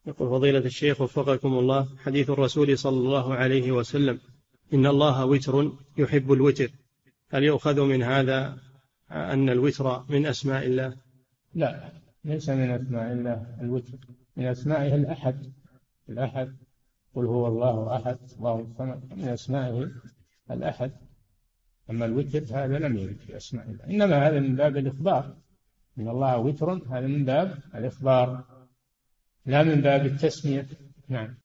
يقول فضيلة الشيخ وفقكم الله، حديث الرسول صلى الله عليه وسلم إن الله وتر يحب الوتر، هل يؤخذ من هذا أن الوتر من أسماء الله؟ لا، ليس من أسماء الله الوتر، من أسمائه الأحد. قل هو الله أحد الله الصمد، من أسمائه الأحد. أما الوتر هذا لم يرد في أسماء الله، إنما هذا من باب الإخبار. إن الله وتر، هذا من باب الإخبار لا من باب التسمية. نعم.